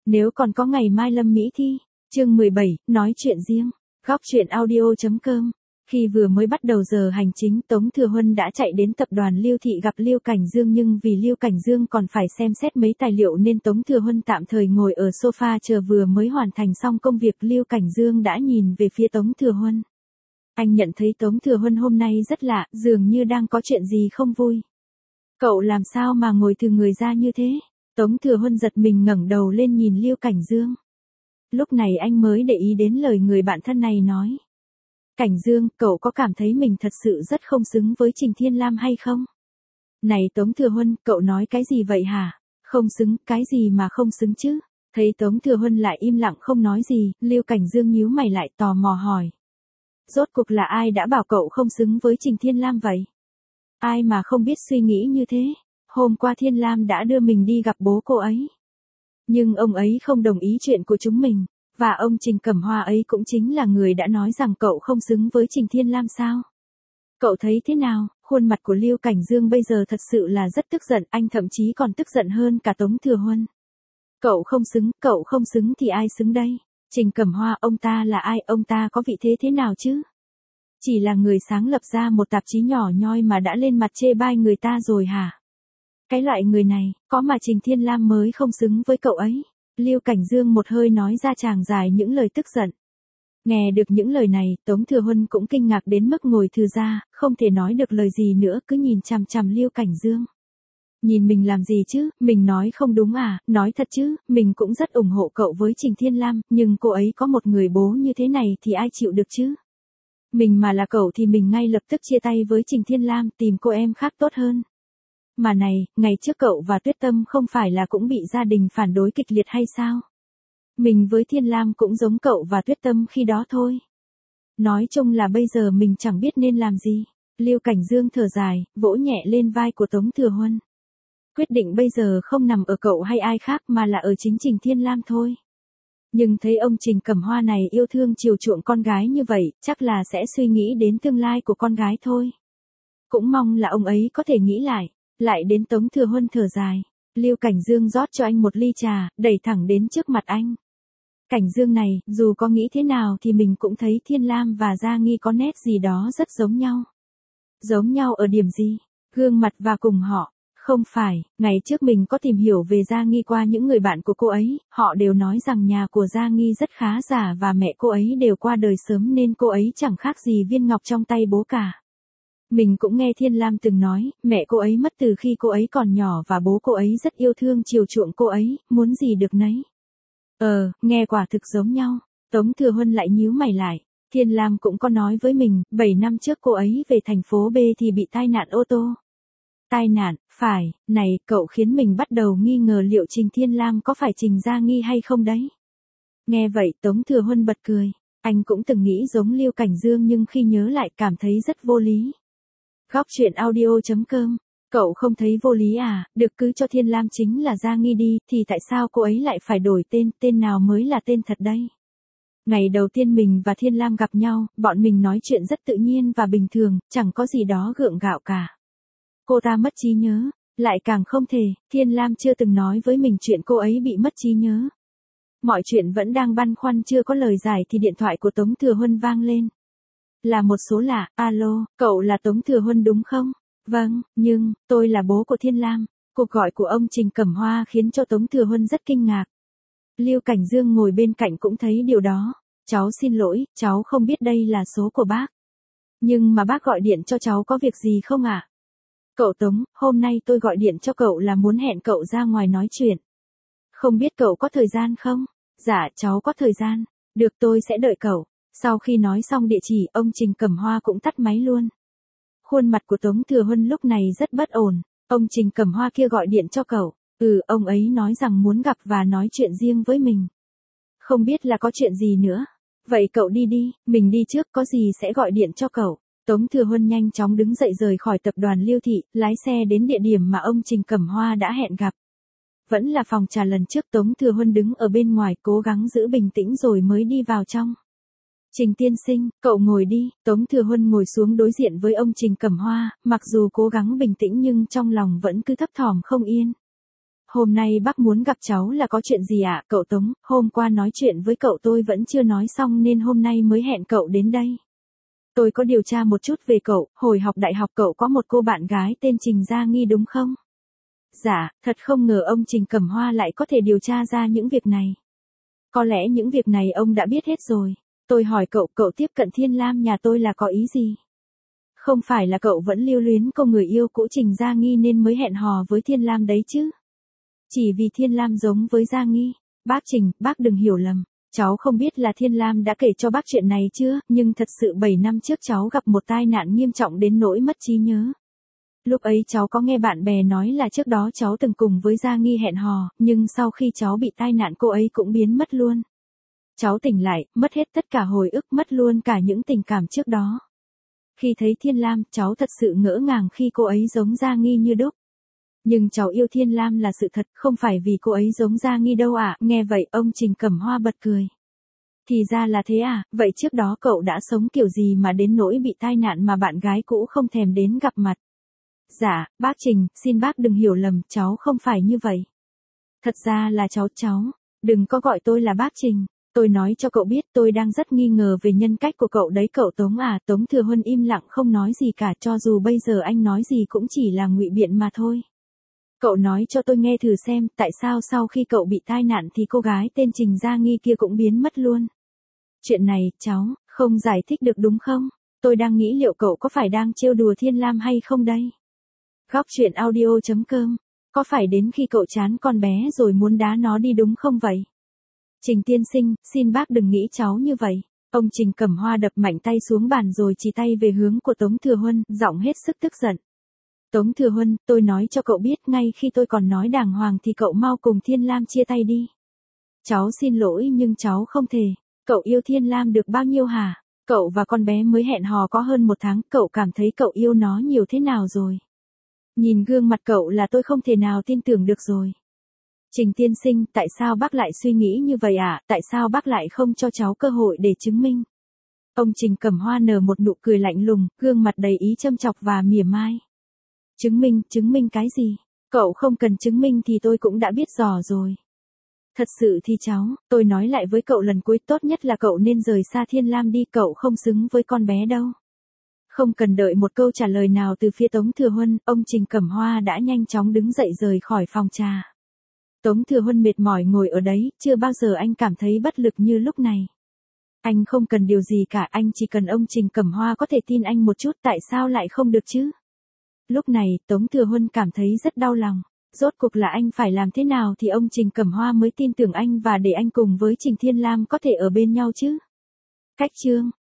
Nếu còn có ngày mai Lâm Mỹ thi. Chương 17, nói chuyện riêng. Góc chuyện audio.com. Khi vừa mới bắt đầu giờ hành chính, Tống Thừa Huân đã chạy đến tập đoàn Lưu Thị gặp Lưu Cảnh Dương, nhưng vì Lưu Cảnh Dương còn phải xem xét mấy tài liệu nên Tống Thừa Huân tạm thời ngồi ở sofa chờ. Vừa mới hoàn thành xong công việc, Lưu Cảnh Dương đã nhìn về phía Tống Thừa Huân. Anh nhận thấy Tống Thừa Huân hôm nay rất lạ, dường như đang có chuyện gì không vui. Cậu làm sao mà ngồi thừ người ra như thế? Tống Thừa Huân giật mình ngẩng đầu lên nhìn Lưu Cảnh Dương. Lúc này anh mới để ý đến lời người bạn thân này nói. Cảnh Dương, cậu có cảm thấy mình thật sự rất không xứng với Trình Thiên Lam hay không? Này Tống Thừa Huân, cậu nói cái gì vậy hả? Không xứng, cái gì mà không xứng chứ? Thấy Tống Thừa Huân lại im lặng không nói gì, Lưu Cảnh Dương nhíu mày lại tò mò hỏi. Rốt cuộc là ai đã bảo cậu không xứng với Trình Thiên Lam vậy? Ai mà không biết suy nghĩ như thế? Hôm qua Thiên Lam đã đưa mình đi gặp bố cô ấy. Nhưng ông ấy không đồng ý chuyện của chúng mình. Và ông Trình Cẩm Hoa ấy cũng chính là người đã nói rằng cậu không xứng với Trình Thiên Lam sao? Cậu thấy thế nào? Khuôn mặt của Lưu Cảnh Dương bây giờ thật sự là rất tức giận, anh thậm chí còn tức giận hơn cả Tống Thừa Huân. Cậu không xứng thì ai xứng đây? Trình Cẩm Hoa, ông ta là ai? Ông ta có vị thế thế nào chứ? Chỉ là người sáng lập ra một tạp chí nhỏ nhoi mà đã lên mặt chê bai người ta rồi hả? Cái loại người này, có mà Trình Thiên Lam mới không xứng với cậu ấy. Lưu Cảnh Dương một hơi nói ra tràng dài những lời tức giận. Nghe được những lời này, Tống Thừa Huân cũng kinh ngạc đến mức ngồi thừ ra, không thể nói được lời gì nữa, cứ nhìn chằm chằm Lưu Cảnh Dương. Nhìn mình làm gì chứ, mình nói không đúng à, nói thật chứ, mình cũng rất ủng hộ cậu với Trình Thiên Lam, nhưng cô ấy có một người bố như thế này thì ai chịu được chứ? Mình mà là cậu thì mình ngay lập tức chia tay với Trình Thiên Lam, tìm cô em khác tốt hơn. Mà này, ngày trước cậu và Tuyết Tâm không phải là cũng bị gia đình phản đối kịch liệt hay sao? Mình với Thiên Lam cũng giống cậu và Tuyết Tâm khi đó thôi. Nói chung là bây giờ mình chẳng biết nên làm gì. Lưu Cảnh Dương thở dài, vỗ nhẹ lên vai của Tống Thừa Huân. Quyết định bây giờ không nằm ở cậu hay ai khác mà là ở chính Trình Thiên Lam thôi. Nhưng thấy ông Trình Cẩm Hoa này yêu thương chiều chuộng con gái như vậy, chắc là sẽ suy nghĩ đến tương lai của con gái thôi. Cũng mong là ông ấy có thể nghĩ lại. Lại đến Tống Thừa Huân thở dài. Lưu Cảnh Dương rót cho anh một ly trà, đẩy thẳng đến trước mặt anh. Cảnh Dương này, dù có nghĩ thế nào thì mình cũng thấy Thiên Lam và Gia Nghi có nét gì đó rất giống nhau. Giống nhau ở điểm gì? Gương mặt và cùng họ. Không phải, ngày trước mình có tìm hiểu về Gia Nghi qua những người bạn của cô ấy, họ đều nói rằng nhà của Gia Nghi rất khá giả và mẹ cô ấy đều qua đời sớm nên cô ấy chẳng khác gì viên ngọc trong tay bố cả. Mình cũng nghe Thiên Lam từng nói, mẹ cô ấy mất từ khi cô ấy còn nhỏ và bố cô ấy rất yêu thương chiều chuộng cô ấy, muốn gì được nấy. Nghe quả thực giống nhau. Tống Thừa Huân lại nhíu mày lại. Thiên Lam cũng có nói với mình, 7 năm trước cô ấy về thành phố B thì bị tai nạn ô tô. Tai nạn, phải, này, cậu khiến mình bắt đầu nghi ngờ liệu Trình Thiên Lam có phải Trình Gia Nghi hay không đấy. Nghe vậy Tống Thừa Huân bật cười. Anh cũng từng nghĩ giống Lưu Cảnh Dương nhưng khi nhớ lại cảm thấy rất vô lý. Góc chuyện audio.com. Cậu không thấy vô lý à, được cứ cho Thiên Lam chính là Gia Nghi đi, thì tại sao cô ấy lại phải đổi tên nào mới là tên thật đây? Ngày đầu tiên mình và Thiên Lam gặp nhau, bọn mình nói chuyện rất tự nhiên và bình thường, chẳng có gì đó gượng gạo cả. Cô ta mất trí nhớ, lại càng không thể, Thiên Lam chưa từng nói với mình chuyện cô ấy bị mất trí nhớ. Mọi chuyện vẫn đang băn khoăn chưa có lời giải thì điện thoại của Tống Thừa Huân vang lên. Là một số lạ, alo, cậu là Tống Thừa Huân đúng không? Vâng, nhưng, tôi là bố của Thiên Lam. Cuộc gọi của ông Trình Cẩm Hoa khiến cho Tống Thừa Huân rất kinh ngạc. Lưu Cảnh Dương ngồi bên cạnh cũng thấy điều đó. Cháu xin lỗi, cháu không biết đây là số của bác. Nhưng mà bác gọi điện cho cháu có việc gì không ạ? Cậu Tống, hôm nay tôi gọi điện cho cậu là muốn hẹn cậu ra ngoài nói chuyện. Không biết cậu có thời gian không? Dạ, cháu có thời gian. Được, tôi sẽ đợi cậu. Sau khi nói xong địa chỉ, ông Trình Cẩm Hoa cũng tắt máy luôn. Khuôn mặt của Tống Thừa Huân lúc này rất bất ổn. Ông Trình Cẩm Hoa kia gọi điện cho cậu. Ông ấy nói rằng muốn gặp và nói chuyện riêng với mình. Không biết là có chuyện gì nữa. Vậy cậu đi đi, mình đi trước, có gì sẽ gọi điện cho cậu. Tống Thừa Huân nhanh chóng đứng dậy rời khỏi tập đoàn Lưu Thị, lái xe đến địa điểm mà ông Trình Cẩm Hoa đã hẹn gặp. Vẫn là phòng trà lần trước, Tống Thừa Huân đứng ở bên ngoài cố gắng giữ bình tĩnh rồi mới đi vào trong. Trình tiên sinh, cậu ngồi đi. Tống Thừa Huân ngồi xuống đối diện với ông Trình Cẩm Hoa, mặc dù cố gắng bình tĩnh nhưng trong lòng vẫn cứ thấp thỏm không yên. hôm nay bác muốn gặp cháu là có chuyện gì ạ? Cậu Tống, hôm qua nói chuyện với cậu tôi vẫn chưa nói xong nên hôm nay mới hẹn cậu đến đây. Tôi có điều tra một chút về cậu, hồi học đại học cậu có một cô bạn gái tên Trình Gia Nghi đúng không? Dạ, thật không ngờ ông Trình Cẩm Hoa lại có thể điều tra ra những việc này. Có lẽ những việc này ông đã biết hết rồi. Tôi hỏi cậu, cậu tiếp cận Thiên Lam nhà tôi là có ý gì? Không phải là cậu vẫn lưu luyến cô người yêu cũ Trình Gia Nghi nên mới hẹn hò với Thiên Lam đấy chứ? Chỉ vì Thiên Lam giống với Gia Nghi. Bác Trình, bác đừng hiểu lầm. Cháu không biết là Thiên Lam đã kể cho bác chuyện này chưa, nhưng thật sự 7 năm trước cháu gặp một tai nạn nghiêm trọng đến nỗi mất trí nhớ. Lúc ấy cháu có nghe bạn bè nói là trước đó cháu từng cùng với Gia Nghi hẹn hò, nhưng sau khi cháu bị tai nạn cô ấy cũng biến mất luôn. Cháu tỉnh lại, mất hết tất cả hồi ức, mất luôn cả những tình cảm trước đó. Khi thấy Thiên Lam, cháu thật sự ngỡ ngàng khi cô ấy giống Gia Nghi như đúc. Nhưng cháu yêu Thiên Lam là sự thật, không phải vì cô ấy giống Gia Nghi đâu ạ. Nghe vậy, ông Trình Cẩm Hoa bật cười. Thì ra là thế à, vậy trước đó cậu đã sống kiểu gì mà đến nỗi bị tai nạn mà bạn gái cũ không thèm đến gặp mặt? Dạ, bác Trình, xin bác đừng hiểu lầm, cháu không phải như vậy. Thật ra là cháu, đừng có gọi tôi là bác Trình. Tôi nói cho cậu biết tôi đang rất nghi ngờ về nhân cách của cậu đấy cậu Tống à. Tống Thừa Huân im lặng không nói gì cả, cho dù bây giờ anh nói gì cũng chỉ là ngụy biện mà thôi. Cậu nói cho tôi nghe thử xem, tại sao sau khi cậu bị tai nạn thì cô gái tên Trình Gia Nghi kia cũng biến mất luôn. Chuyện này, cháu, không giải thích được đúng không? Tôi đang nghĩ liệu cậu có phải đang trêu đùa Thiên Lam hay không đây? Góc truyện audio.com. Có phải đến khi cậu chán con bé rồi muốn đá nó đi đúng không vậy? Trình tiên sinh, xin bác đừng nghĩ cháu như vậy. Ông Trình Cẩm Hoa đập mạnh tay xuống bàn rồi chỉ tay về hướng của Tống Thừa Huân, giọng hết sức tức giận. Tống Thừa Huân, tôi nói cho cậu biết ngay khi tôi còn nói đàng hoàng thì cậu mau cùng Thiên Lam chia tay đi. Cháu xin lỗi nhưng cháu không thể. Cậu yêu Thiên Lam được bao nhiêu hả? Cậu và con bé mới hẹn hò có hơn 1 tháng, cậu cảm thấy cậu yêu nó nhiều thế nào rồi? Nhìn gương mặt cậu là tôi không thể nào tin tưởng được rồi. Trình tiên sinh, tại sao bác lại suy nghĩ như vậy ạ? Tại sao bác lại không cho cháu cơ hội để chứng minh? Ông Trình Cẩm Hoa nở một nụ cười lạnh lùng, gương mặt đầy ý châm chọc và mỉa mai. Chứng minh cái gì? Cậu không cần chứng minh thì tôi cũng đã biết rõ rồi. Thật sự thì tôi nói lại với cậu lần cuối, tốt nhất là cậu nên rời xa Thiên Lam đi, cậu không xứng với con bé đâu. Không cần đợi một câu trả lời nào từ phía Tống Thừa Huân, ông Trình Cẩm Hoa đã nhanh chóng đứng dậy rời khỏi phòng trà. Tống Thừa Huân mệt mỏi ngồi ở đấy, chưa bao giờ anh cảm thấy bất lực như lúc này. Anh không cần điều gì cả, anh chỉ cần ông Trình Cẩm Hoa có thể tin anh một chút, tại sao lại không được chứ? Lúc này, Tống Thừa Huân cảm thấy rất đau lòng. Rốt cuộc là anh phải làm thế nào thì ông Trình Cẩm Hoa mới tin tưởng anh và để anh cùng với Trình Thiên Lam có thể ở bên nhau chứ? Cách chương